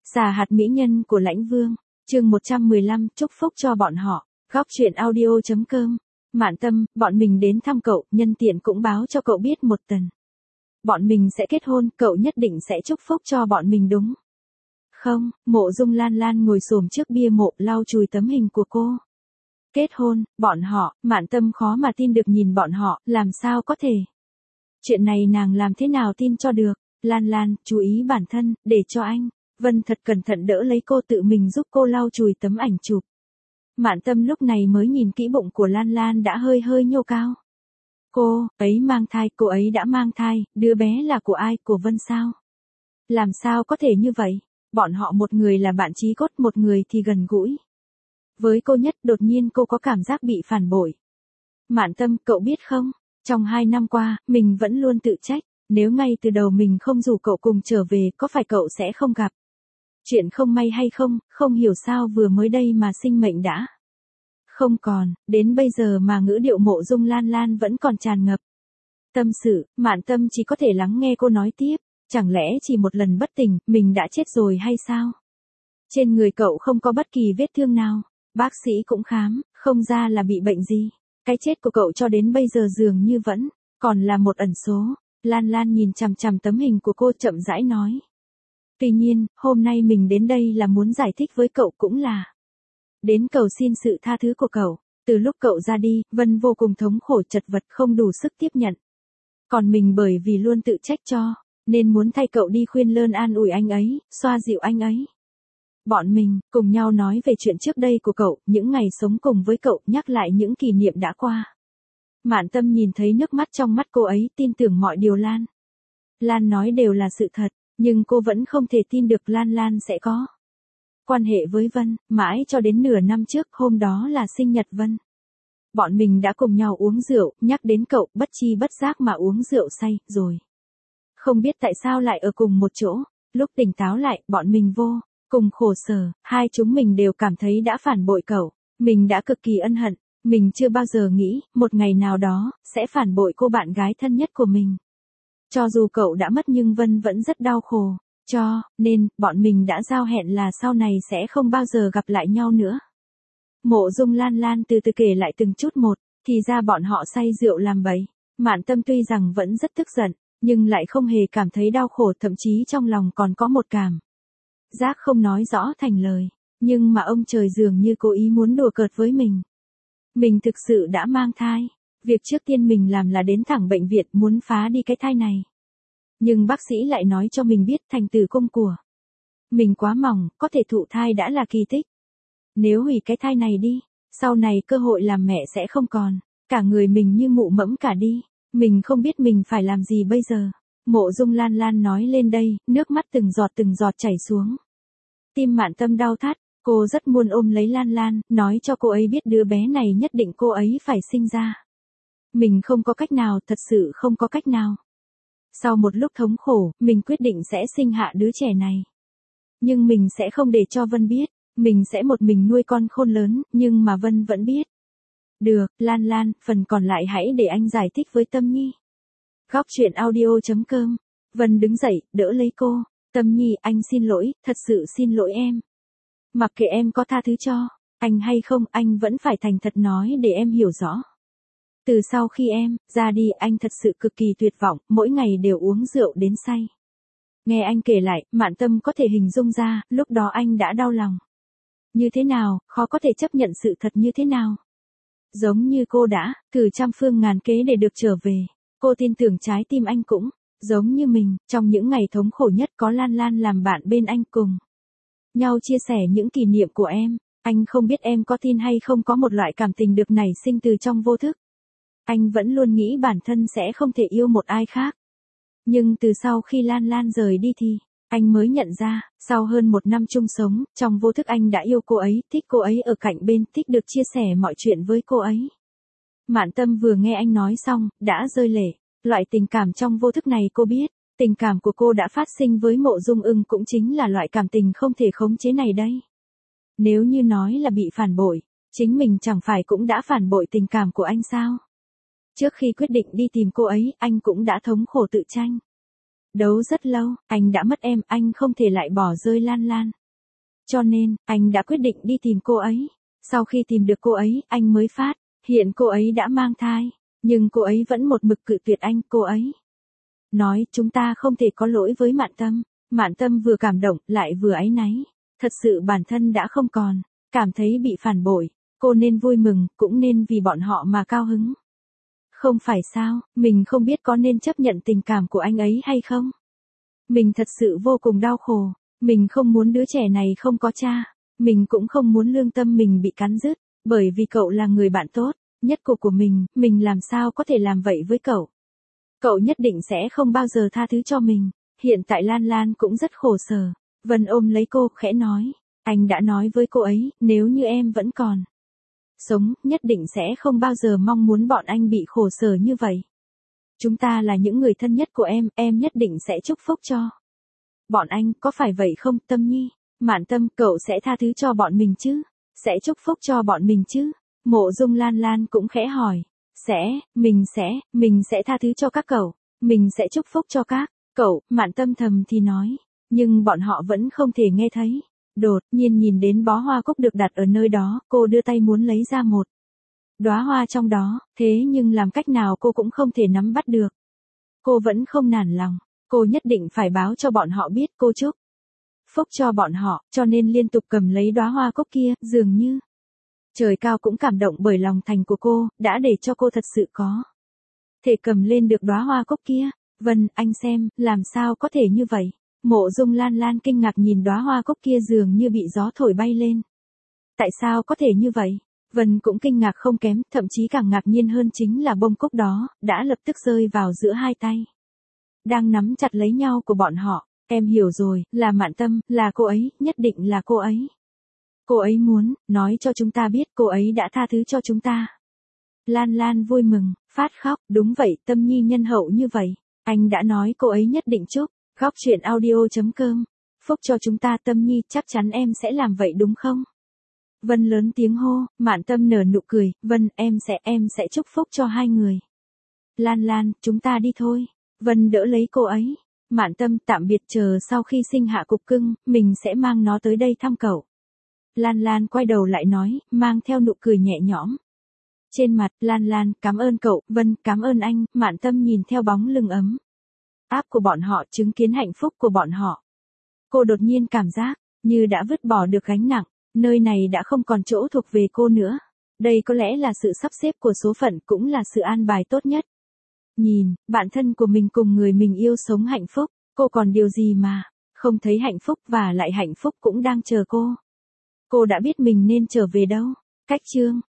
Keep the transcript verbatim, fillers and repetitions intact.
Xà hạt mỹ nhân của Lãnh Vương, chương một trăm mười lăm, chúc phúc cho bọn họ. Góc truyện audio chấm com. Mạn Tâm, bọn mình đến thăm cậu, nhân tiện cũng báo cho cậu biết một tần. Bọn mình sẽ kết hôn, cậu nhất định sẽ chúc phúc cho bọn mình đúng không? Mộ Dung Lan Lan ngồi xổm trước bia mộ lau chùi tấm hình của cô. Kết hôn, bọn họ, Mạn Tâm khó mà tin được nhìn bọn họ, làm sao có thể? Chuyện này nàng làm thế nào tin cho được? Lan Lan, chú ý bản thân, để cho anh. Vân thật cẩn thận đỡ lấy cô, tự mình giúp cô lau chùi tấm ảnh chụp. Mạn Tâm lúc này mới nhìn kỹ bụng của Lan Lan đã hơi hơi nhô cao. Cô ấy mang thai, cô ấy đã mang thai, đứa bé là của ai, của Vân sao? Làm sao có thể như vậy? Bọn họ một người là bạn chí cốt, một người thì gần gũi với cô nhất, đột nhiên cô có cảm giác bị phản bội. Mạn Tâm, cậu biết không, trong hai năm qua, mình vẫn luôn tự trách, nếu ngay từ đầu mình không rủ cậu cùng trở về, có phải cậu sẽ không gặp chuyện không may hay không? Không hiểu sao vừa mới đây mà sinh mệnh đã không còn, đến bây giờ mà ngữ điệu Mộ Dung Lan Lan vẫn còn tràn ngập tâm sự. Mạn Tâm chỉ có thể lắng nghe cô nói tiếp, chẳng lẽ chỉ một lần bất tỉnh, mình đã chết rồi hay sao? Trên người cậu không có bất kỳ vết thương nào, bác sĩ cũng khám, không ra là bị bệnh gì. Cái chết của cậu cho đến bây giờ dường như vẫn còn là một ẩn số. Lan Lan nhìn chằm chằm tấm hình của cô chậm rãi nói. Tuy nhiên, hôm nay mình đến đây là muốn giải thích với cậu, cũng là đến cầu xin sự tha thứ của cậu. Từ lúc cậu ra đi, Vân vô cùng thống khổ, chật vật, không đủ sức tiếp nhận. Còn mình bởi vì luôn tự trách cho, nên muốn thay cậu đi khuyên lơn an ủi anh ấy, xoa dịu anh ấy. Bọn mình cùng nhau nói về chuyện trước đây của cậu, những ngày sống cùng với cậu, nhắc lại những kỷ niệm đã qua. Mạn Tâm nhìn thấy nước mắt trong mắt cô ấy, tin tưởng mọi điều Lan Lan nói đều là sự thật, nhưng cô vẫn không thể tin được Lan Lan sẽ có quan hệ với Vân, mãi cho đến nửa năm trước, hôm đó là sinh nhật Vân. Bọn mình đã cùng nhau uống rượu, nhắc đến cậu, bất chi bất giác mà uống rượu say, rồi không biết tại sao lại ở cùng một chỗ. Lúc tỉnh táo lại, bọn mình vô cùng khổ sở, hai chúng mình đều cảm thấy đã phản bội cậu. Mình đã cực kỳ ân hận, mình chưa bao giờ nghĩ, một ngày nào đó, sẽ phản bội cô bạn gái thân nhất của mình. Cho dù cậu đã mất nhưng Vân vẫn rất đau khổ, cho nên, bọn mình đã giao hẹn là sau này sẽ không bao giờ gặp lại nhau nữa. Mộ Dung Lan Lan từ từ kể lại từng chút một, thì ra bọn họ say rượu làm bậy. Mạn Tâm tuy rằng vẫn rất tức giận, nhưng lại không hề cảm thấy đau khổ, thậm chí trong lòng còn có một cảm giác không nói rõ thành lời. Nhưng mà ông trời dường như cố ý muốn đùa cợt với mình. Mình thực sự đã mang thai. Việc trước tiên mình làm là đến thẳng bệnh viện muốn phá đi cái thai này. Nhưng bác sĩ lại nói cho mình biết thành tử cung của mình quá mỏng, có thể thụ thai đã là kỳ tích. Nếu hủy cái thai này đi, sau này cơ hội làm mẹ sẽ không còn. Cả người mình như mụ mẫm cả đi. Mình không biết mình phải làm gì bây giờ. Mộ Dung Lan Lan nói lên đây, nước mắt từng giọt từng giọt chảy xuống. Tim Mạn Tâm đau thắt, cô rất muốn ôm lấy Lan Lan, nói cho cô ấy biết đứa bé này nhất định cô ấy phải sinh ra. Mình không có cách nào, thật sự không có cách nào. Sau một lúc thống khổ, mình quyết định sẽ sinh hạ đứa trẻ này. Nhưng mình sẽ không để cho Vân biết, mình sẽ một mình nuôi con khôn lớn, nhưng mà Vân vẫn biết. Được, Lan Lan, phần còn lại hãy để anh giải thích với Tâm Nhi. Góc truyện audio chấm com. Vân đứng dậy, đỡ lấy cô. Tâm Nhi, anh xin lỗi, thật sự xin lỗi em. Mặc kệ em có tha thứ cho anh hay không, anh vẫn phải thành thật nói để em hiểu rõ. Từ sau khi em ra đi, anh thật sự cực kỳ tuyệt vọng, mỗi ngày đều uống rượu đến say. Nghe anh kể lại, Mạn Tâm có thể hình dung ra, lúc đó anh đã đau lòng như thế nào, khó có thể chấp nhận sự thật như thế nào. Giống như cô đã thử trăm phương ngàn kế để được trở về. Cô tin tưởng trái tim anh cũng giống như mình, trong những ngày thống khổ nhất có Lan Lan làm bạn bên anh, cùng nhau chia sẻ những kỷ niệm của em. Anh không biết em có tin hay không, có một loại cảm tình được nảy sinh từ trong vô thức. Anh vẫn luôn nghĩ bản thân sẽ không thể yêu một ai khác. Nhưng từ sau khi Lan Lan rời đi thì, anh mới nhận ra, sau hơn một năm chung sống, trong vô thức anh đã yêu cô ấy, thích cô ấy ở cạnh bên, thích được chia sẻ mọi chuyện với cô ấy. Mạn Tâm vừa nghe anh nói xong, đã rơi lệ. Loại tình cảm trong vô thức này cô biết, tình cảm của cô đã phát sinh với Mộ Dung Ưng cũng chính là loại cảm tình không thể khống chế này đây. Nếu như nói là bị phản bội, chính mình chẳng phải cũng đã phản bội tình cảm của anh sao? Trước khi quyết định đi tìm cô ấy, anh cũng đã thống khổ tự tranh Đấu rất lâu, anh đã mất em, anh không thể lại bỏ rơi Lan Lan. Cho nên, anh đã quyết định đi tìm cô ấy. Sau khi tìm được cô ấy, anh mới phát, hiện cô ấy đã mang thai, nhưng cô ấy vẫn một mực cự tuyệt anh, cô ấy nói chúng ta không thể có lỗi với Mạn Tâm. Mạn Tâm vừa cảm động, lại vừa áy náy. Thật sự bản thân đã không còn, cảm thấy bị phản bội, cô nên vui mừng, cũng nên vì bọn họ mà cao hứng. Không phải sao, mình không biết có nên chấp nhận tình cảm của anh ấy hay không. Mình thật sự vô cùng đau khổ, mình không muốn đứa trẻ này không có cha, mình cũng không muốn lương tâm mình bị cắn rứt, bởi vì cậu là người bạn tốt nhất của của mình, mình làm sao có thể làm vậy với cậu. Cậu nhất định sẽ không bao giờ tha thứ cho mình. Hiện tại Lan Lan cũng rất khổ sở. Vân ôm lấy cô, khẽ nói, anh đã nói với cô ấy, nếu như em vẫn còn sống, nhất định sẽ không bao giờ mong muốn bọn anh bị khổ sở như vậy. Chúng ta là những người thân nhất của em, em nhất định sẽ chúc phúc cho bọn anh, có phải vậy không, Tâm Nhi? Mạn Tâm, cậu sẽ tha thứ cho bọn mình chứ? Sẽ chúc phúc cho bọn mình chứ? Mộ Dung Lan Lan cũng khẽ hỏi. Sẽ, mình sẽ, mình sẽ tha thứ cho các cậu, mình sẽ chúc phúc cho các cậu, Mạn Tâm thầm thì nói, nhưng bọn họ vẫn không thể nghe thấy. Đột nhiên nhìn đến bó hoa cúc được đặt ở nơi đó, cô đưa tay muốn lấy ra một đóa hoa trong đó, thế nhưng làm cách nào cô cũng không thể nắm bắt được. Cô vẫn không nản lòng, cô nhất định phải báo cho bọn họ biết cô chúc phúc cho bọn họ, cho nên liên tục cầm lấy đóa hoa cúc kia, dường như trời cao cũng cảm động bởi lòng thành của cô, đã để cho cô thật sự có thể cầm lên được đóa hoa cúc kia. Vân, anh xem, làm sao có thể như vậy? Mộ Dung Lan Lan kinh ngạc nhìn đóa hoa cúc kia dường như bị gió thổi bay lên. Tại sao có thể như vậy? Vân cũng kinh ngạc không kém, thậm chí càng ngạc nhiên hơn chính là bông cúc đó, đã lập tức rơi vào giữa hai tay đang nắm chặt lấy nhau của bọn họ. Em hiểu rồi, là Mạn Tâm, là cô ấy, nhất định là cô ấy. Cô ấy muốn nói cho chúng ta biết cô ấy đã tha thứ cho chúng ta. Lan Lan vui mừng, phát khóc, đúng vậy, Tâm Nhi nhân hậu như vậy. Anh đã nói cô ấy nhất định chúc. Khóc chuyện audio chấm com. Phúc cho chúng ta, Tâm Nhi, chắc chắn em sẽ làm vậy đúng không? Vân lớn tiếng hô, Mạn Tâm nở nụ cười, Vân, em sẽ, em sẽ chúc phúc cho hai người. Lan Lan, chúng ta đi thôi. Vân đỡ lấy cô ấy. Mạn Tâm, tạm biệt, chờ sau khi sinh hạ cục cưng, mình sẽ mang nó tới đây thăm cậu. Lan Lan quay đầu lại nói, mang theo nụ cười nhẹ nhõm trên mặt. Lan Lan, cảm ơn cậu, Vân, cảm ơn anh. Mạn Tâm nhìn theo bóng lưng ấm áp của bọn họ, chứng kiến hạnh phúc của bọn họ. Cô đột nhiên cảm giác như đã vứt bỏ được gánh nặng, nơi này đã không còn chỗ thuộc về cô nữa. Đây có lẽ là sự sắp xếp của số phận, cũng là sự an bài tốt nhất. Nhìn, bạn thân của mình cùng người mình yêu sống hạnh phúc, cô còn điều gì mà không thấy hạnh phúc, và lại hạnh phúc cũng đang chờ cô. Cô đã biết mình nên trở về đâu. Cách chương